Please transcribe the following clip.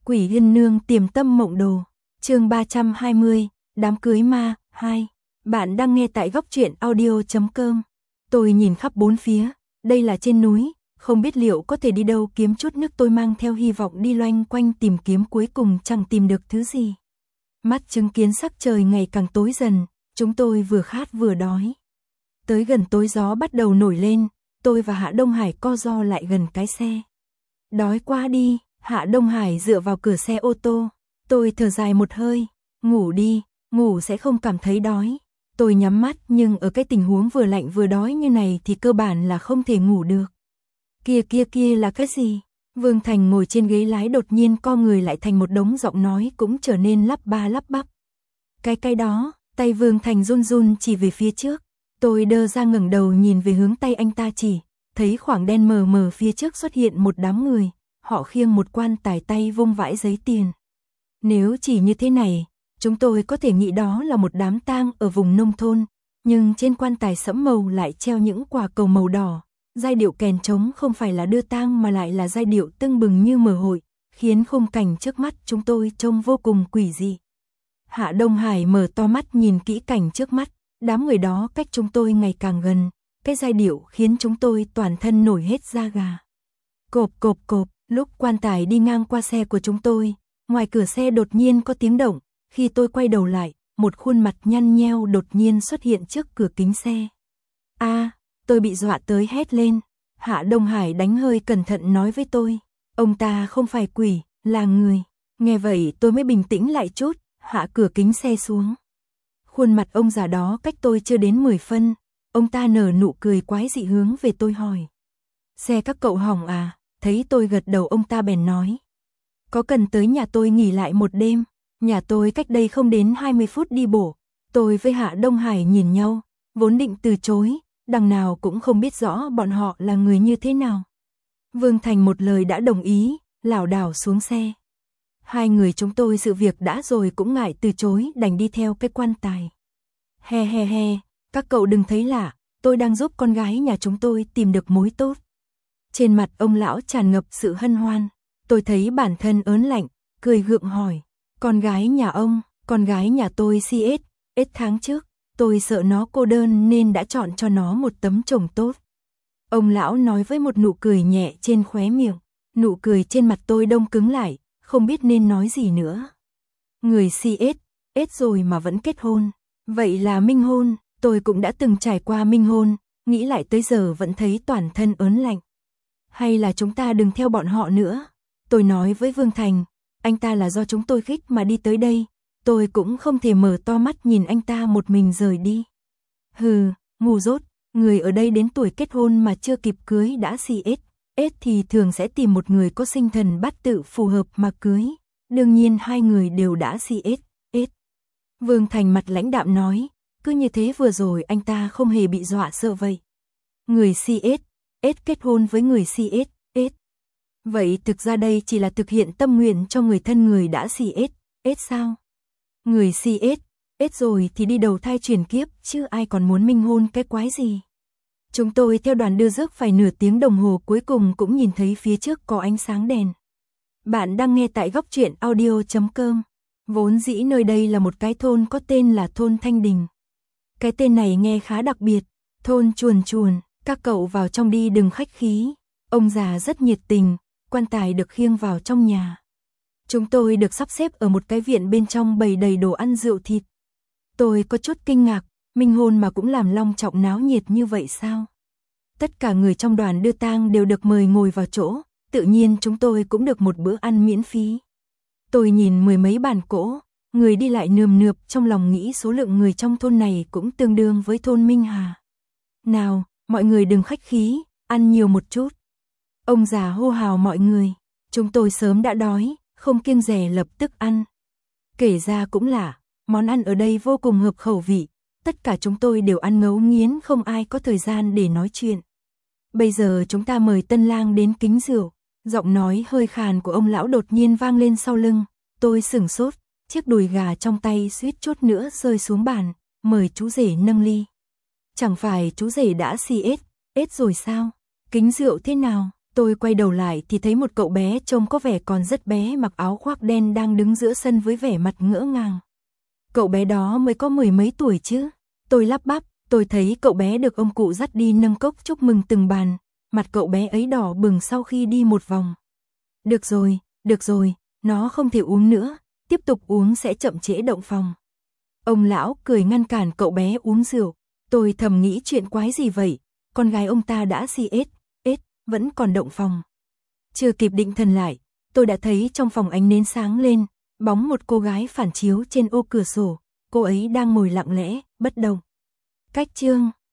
Quỷ Yên Nương Tiềm Tâm Mộng Đồ, chương 320, Đám cưới ma, 2. Bạn đang nghe tại góc truyện audio.com. Tôi nhìn khắp bốn phía, đây là trên núi, không biết liệu có thể đi đâu kiếm chút nước, tôi mang theo hy vọng đi loanh quanh tìm kiếm, cuối cùng chẳng tìm được thứ gì. Mắt chứng kiến sắc trời ngày càng tối dần, chúng tôi vừa khát vừa đói. Tới gần tối gió bắt đầu nổi lên, tôi và Hạ Đông Hải co ro lại gần cái xe. Đói quá đi, Hạ Đông Hải dựa vào cửa xe ô tô. Tôi thở dài một hơi, ngủ đi, ngủ sẽ không cảm thấy đói. Tôi nhắm mắt, nhưng ở cái tình huống vừa lạnh vừa đói như này thì cơ bản là không thể ngủ được. Kia là cái gì? Vương Thành ngồi trên ghế lái đột nhiên co người lại thành một đống, giọng nói cũng trở nên lắp ba lắp bắp. Cái đó, tay Vương Thành run run chỉ về phía trước. Tôi đơ ra ngẩng đầu nhìn về hướng tay anh ta chỉ, thấy khoảng đen mờ mờ phía trước xuất hiện một đám người, họ khiêng một quan tài, tay vung vãi giấy tiền. Nếu chỉ như thế này, chúng tôi có thể nghĩ đó là một đám tang ở vùng nông thôn, nhưng trên quan tài sẫm màu lại treo những quả cầu màu đỏ, giai điệu kèn trống không phải là đưa tang mà lại là giai điệu tưng bừng như mở hội, khiến khung cảnh trước mắt chúng tôi trông vô cùng quỷ dị. Hạ Đông Hải mở to mắt nhìn kỹ cảnh trước mắt, đám người đó cách chúng tôi ngày càng gần, cái giai điệu khiến chúng tôi toàn thân nổi hết da gà. Cộp cộp cộp, lúc quan tài đi ngang qua xe của chúng tôi, ngoài cửa xe đột nhiên có tiếng động, khi tôi quay đầu lại, một khuôn mặt nhăn nheo đột nhiên xuất hiện trước cửa kính xe. Tôi bị dọa tới hét lên. Hạ Đông Hải đánh hơi cẩn thận nói với tôi, ông ta không phải quỷ, là người. Nghe vậy tôi mới bình tĩnh lại chút, hạ cửa kính xe xuống. Khuôn mặt ông già đó cách tôi chưa đến 10 phân, ông ta nở nụ cười quái dị hướng về tôi hỏi. Xe các cậu hỏng à? Thấy tôi gật đầu, ông ta bèn nói. Có cần tới nhà tôi nghỉ lại một đêm? Nhà tôi cách đây không đến 20 phút đi bộ. Tôi với Hạ Đông Hải nhìn nhau, vốn định từ chối, đằng nào cũng không biết rõ bọn họ là người như thế nào. Vương Thành một lời đã đồng ý, lảo đảo xuống xe. Hai người chúng tôi sự việc đã rồi cũng ngại từ chối, đành đi theo cái quan tài. He, các cậu đừng thấy lạ, tôi đang giúp con gái nhà chúng tôi tìm được mối tốt. Trên mặt ông lão tràn ngập sự hân hoan, tôi thấy bản thân ớn lạnh, cười gượng hỏi, con gái nhà ông, con gái nhà tôi ít tháng trước, tôi sợ nó cô đơn nên đã chọn cho nó một tấm chồng tốt. Ông lão nói với một nụ cười nhẹ trên khóe miệng, nụ cười trên mặt tôi đông cứng lại, không biết nên nói gì nữa. Người ít rồi mà vẫn kết hôn, vậy là minh hôn, tôi cũng đã từng trải qua minh hôn, nghĩ lại tới giờ vẫn thấy toàn thân ớn lạnh. Hay là chúng ta đừng theo bọn họ nữa, tôi nói với Vương Thành, anh ta là do chúng tôi khích mà đi tới đây, tôi cũng không thể mở to mắt nhìn anh ta một mình rời đi. Hừ, ngu dốt, người ở đây đến tuổi kết hôn mà chưa kịp cưới đã ít thì thường sẽ tìm một người có sinh thần bát tự phù hợp mà cưới, đương nhiên hai người đều đã ít. Vương Thành mặt lãnh đạm nói, cứ như thế vừa rồi anh ta không hề bị dọa sợ vậy. Người ít kết hôn với người ít. Vậy thực ra đây chỉ là thực hiện tâm nguyện cho người thân người đã ít sao? Người ít rồi thì đi đầu thai chuyển kiếp, chứ ai còn muốn minh hôn cái quái gì. Chúng tôi theo đoàn đưa rước phải nửa tiếng đồng hồ, cuối cùng cũng nhìn thấy phía trước có ánh sáng đèn. Bạn đang nghe tại góc truyện audio.com. Vốn dĩ nơi đây là một cái thôn có tên là thôn Thanh Đình. Cái tên này nghe khá đặc biệt, thôn chuồn, các cậu vào trong đi đừng khách khí. Ông già rất nhiệt tình, quan tài được khiêng vào trong nhà. Chúng tôi được sắp xếp ở một cái viện bên trong bày đầy đồ ăn rượu thịt. Tôi có chút kinh ngạc, minh hôn mà cũng làm long trọng náo nhiệt như vậy sao? Tất cả người trong đoàn đưa tang đều được mời ngồi vào chỗ, tự nhiên chúng tôi cũng được một bữa ăn miễn phí. Tôi nhìn mười mấy bàn cỗ, người đi lại nườm nượp, trong lòng nghĩ số lượng người trong thôn này cũng tương đương với thôn Minh Hà. Nào, mọi người đừng khách khí, ăn nhiều một chút. Ông già hô hào mọi người, chúng tôi sớm đã đói, không kiêng dè lập tức ăn. Kể ra cũng lạ, món ăn ở đây vô cùng hợp khẩu vị, tất cả chúng tôi đều ăn ngấu nghiến, không ai có thời gian để nói chuyện. Bây giờ chúng ta mời tân lang đến kính rượu, giọng nói hơi khàn của ông lão đột nhiên vang lên sau lưng, tôi sửng sốt, chiếc đùi gà trong tay suýt chút nữa rơi xuống bàn, mời chú rể nâng ly. Chẳng phải chú rể đã ít rồi sao? Kính rượu thế nào? Tôi quay đầu lại thì thấy một cậu bé trông có vẻ còn rất bé mặc áo khoác đen đang đứng giữa sân với vẻ mặt ngỡ ngàng. Cậu bé đó mới có 10 mấy tuổi chứ? Tôi lắp bắp, tôi thấy cậu bé được ông cụ dắt đi nâng cốc chúc mừng từng bàn, mặt cậu bé ấy đỏ bừng sau khi đi một vòng. Được rồi, nó không thể uống nữa, tiếp tục uống sẽ chậm trễ động phòng. Ông lão cười ngăn cản cậu bé uống rượu, tôi thầm nghĩ chuyện quái gì vậy, con gái ông ta đã CS, vẫn còn động phòng. Chưa kịp định thần lại, tôi đã thấy trong phòng ánh nến sáng lên, bóng một cô gái phản chiếu trên ô cửa sổ, cô ấy đang ngồi lặng lẽ, bất động. Cách chương